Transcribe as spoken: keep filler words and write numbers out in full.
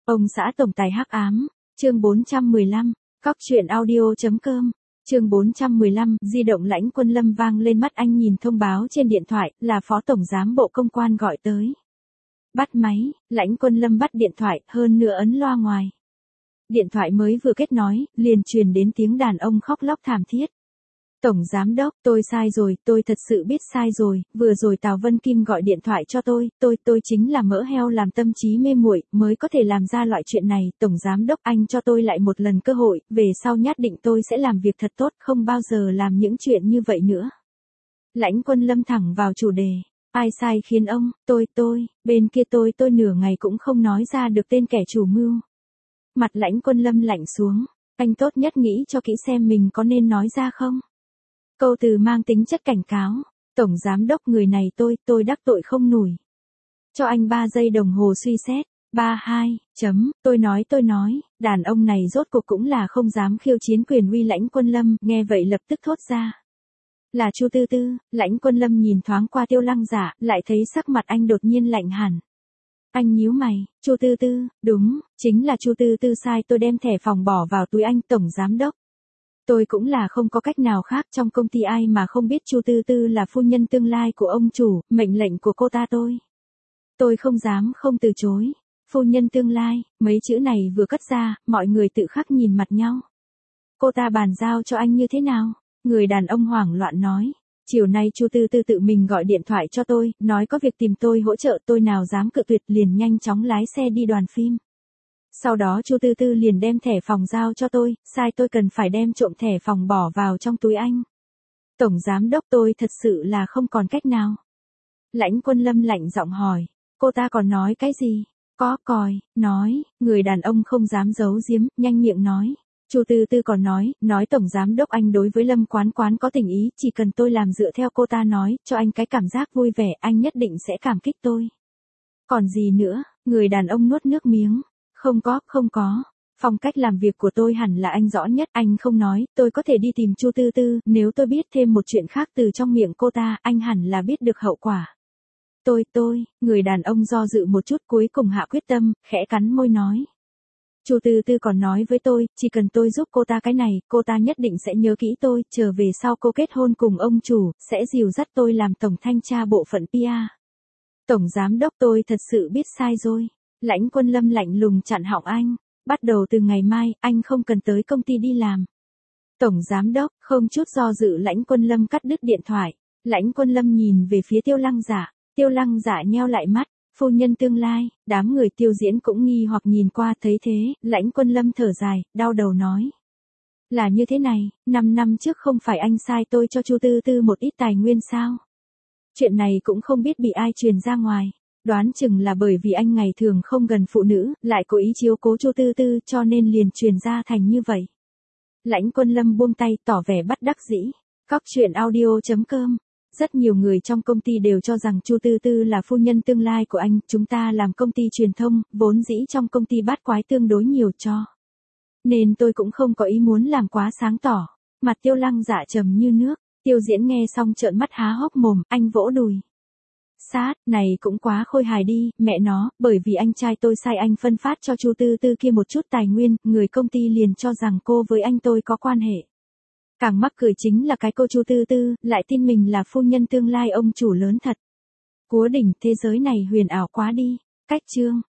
Ông xã tổng tài hắc ám, chương bốn trăm mười lăm, cóc truyện audio.com, chương bốn trăm mười lăm, di động Lãnh Quân Lâm vang lên mắt anh nhìn thông báo trên điện thoại, là Phó Tổng Giám Bộ Công quan gọi tới. Bắt máy, Lãnh Quân Lâm bắt điện thoại, hơn nữa ấn loa ngoài. Điện thoại mới vừa kết nối, liền truyền đến tiếng đàn ông khóc lóc thảm thiết. Tổng Giám Đốc, tôi sai rồi, tôi thật sự biết sai rồi, vừa rồi Tào Vân Kim gọi điện thoại cho tôi, tôi, tôi chính là mỡ heo làm tâm trí mê muội mới có thể làm ra loại chuyện này. Tổng Giám Đốc, anh cho tôi lại một lần cơ hội, về sau nhất định tôi sẽ làm việc thật tốt, không bao giờ làm những chuyện như vậy nữa. Lãnh Quân Lâm thẳng vào chủ đề. Ai sai khiến ông, tôi, tôi, bên kia tôi, tôi nửa ngày cũng không nói ra được tên kẻ chủ mưu. Mặt Lãnh Quân Lâm lạnh xuống, anh tốt nhất nghĩ cho kỹ xem mình có nên nói ra không. Câu từ mang tính chất cảnh cáo, Tổng Giám Đốc người này tôi, tôi đắc tội không nổi. Cho anh ba giây đồng hồ suy xét, ba hai, chấm, tôi nói tôi nói, đàn ông này rốt cuộc cũng là không dám khiêu chiến quyền uy Lãnh Quân Lâm, nghe vậy lập tức thốt ra. Là Chu Tư Tư. Lãnh Quân Lâm nhìn thoáng qua Tiêu Lăng Dạ, lại thấy sắc mặt anh đột nhiên lạnh hẳn. Anh nhíu mày, Chu Tư Tư, đúng, chính là Chu Tư Tư sai tôi đem thẻ phòng bỏ vào túi anh. Tổng Giám Đốc. Tôi cũng là không có cách nào khác, trong công ty ai mà không biết Chu Tư Tư là phu nhân tương lai của ông chủ, mệnh lệnh của cô ta tôi. Tôi không dám không từ chối. Phu nhân tương lai, mấy chữ này vừa cất ra, mọi người tự khắc nhìn mặt nhau. Cô ta bàn giao cho anh như thế nào? Người đàn ông hoảng loạn nói. Chiều nay Chu Tư Tư tự mình gọi điện thoại cho tôi, nói có việc tìm tôi hỗ trợ, tôi nào dám cự tuyệt, liền nhanh chóng lái xe đi đoàn phim. Sau đó Chu Tư Tư liền đem thẻ phòng giao cho tôi, sai tôi cần phải đem trộm thẻ phòng bỏ vào trong túi anh. Tổng Giám Đốc, tôi thật sự là không còn cách nào. Lãnh Quân Lâm lạnh giọng hỏi, cô ta còn nói cái gì? Có còi, nói, người đàn ông không dám giấu giếm, nhanh miệng nói. Chu Tư Tư còn nói, nói Tổng Giám Đốc anh đối với Lâm Quán Quán có tình ý, chỉ cần tôi làm dựa theo cô ta nói, cho anh cái cảm giác vui vẻ, anh nhất định sẽ cảm kích tôi. Còn gì nữa? Người đàn ông nuốt nước miếng. Không có, không có. Phong cách làm việc của tôi hẳn là anh rõ nhất, anh không nói, tôi có thể đi tìm Chu Tư Tư, nếu tôi biết thêm một chuyện khác từ trong miệng cô ta, anh hẳn là biết được hậu quả. Tôi, tôi, người đàn ông do dự một chút cuối cùng hạ quyết tâm, khẽ cắn môi nói. Chu Tư Tư còn nói với tôi, chỉ cần tôi giúp cô ta cái này, cô ta nhất định sẽ nhớ kỹ tôi, chờ về sau cô kết hôn cùng ông chủ, sẽ dìu dắt tôi làm tổng thanh tra bộ phận pê e. Tổng Giám Đốc, tôi thật sự biết sai rồi. Lãnh Quân Lâm lạnh lùng chặn họng anh, bắt đầu từ ngày mai, anh không cần tới công ty đi làm. Tổng Giám Đốc, không chút do dự Lãnh Quân Lâm cắt đứt điện thoại. Lãnh Quân Lâm nhìn về phía Tiêu Lăng Dạ, Tiêu Lăng Dạ nheo lại mắt, phu nhân tương lai, đám người Tiêu Diễn cũng nghi hoặc nhìn qua, thấy thế, Lãnh Quân Lâm thở dài, đau đầu nói. Là như thế này, năm năm trước không phải anh sai tôi cho Chu Tư Tư một ít tài nguyên sao? Chuyện này cũng không biết bị ai truyền ra ngoài. Đoán chừng là bởi vì anh ngày thường không gần phụ nữ, lại cố ý chiếu cố Chu Tư Tư cho nên liền truyền ra thành như vậy. Lãnh Quân Lâm buông tay tỏ vẻ bất đắc dĩ. Cóc truyện audio.com. Rất nhiều người trong công ty đều cho rằng Chu Tư Tư là phu nhân tương lai của anh, chúng ta làm công ty truyền thông, vốn dĩ trong công ty bát quái tương đối nhiều cho. Nên tôi cũng không có ý muốn làm quá sáng tỏ. Mặt Tiêu Lăng Dạ trầm như nước, Tiêu Diễn nghe xong trợn mắt há hốc mồm, anh vỗ đùi. Sát, này cũng quá khôi hài đi, mẹ nó, bởi vì anh trai tôi sai anh phân phát cho Chu Tư Tư kia một chút tài nguyên, người công ty liền cho rằng cô với anh tôi có quan hệ. Càng mắc cười chính là cái cô Chu Tư Tư, lại tin mình là phu nhân tương lai ông chủ lớn thật. Cúa đỉnh, thế giới này huyền ảo quá đi. Cách chương.